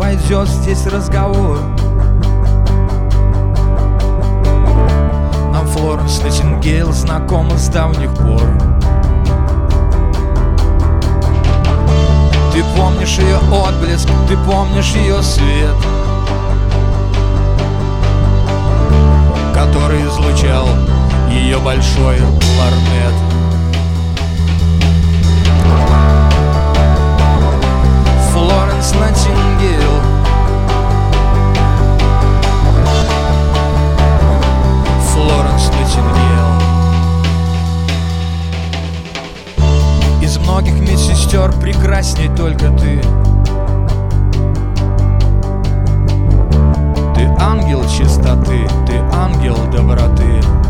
пойдет здесь разговор. Нам Флоренс Найтингейл знакома с давних пор. Ты помнишь ее отблеск, ты помнишь ее свет, который излучал ее большой лорнет. Флоренс Найтингейл, Флоренс Найтингейл. Из многих медсестер прекрасней только ты. Ты ангел чистоты, ты ангел доброты.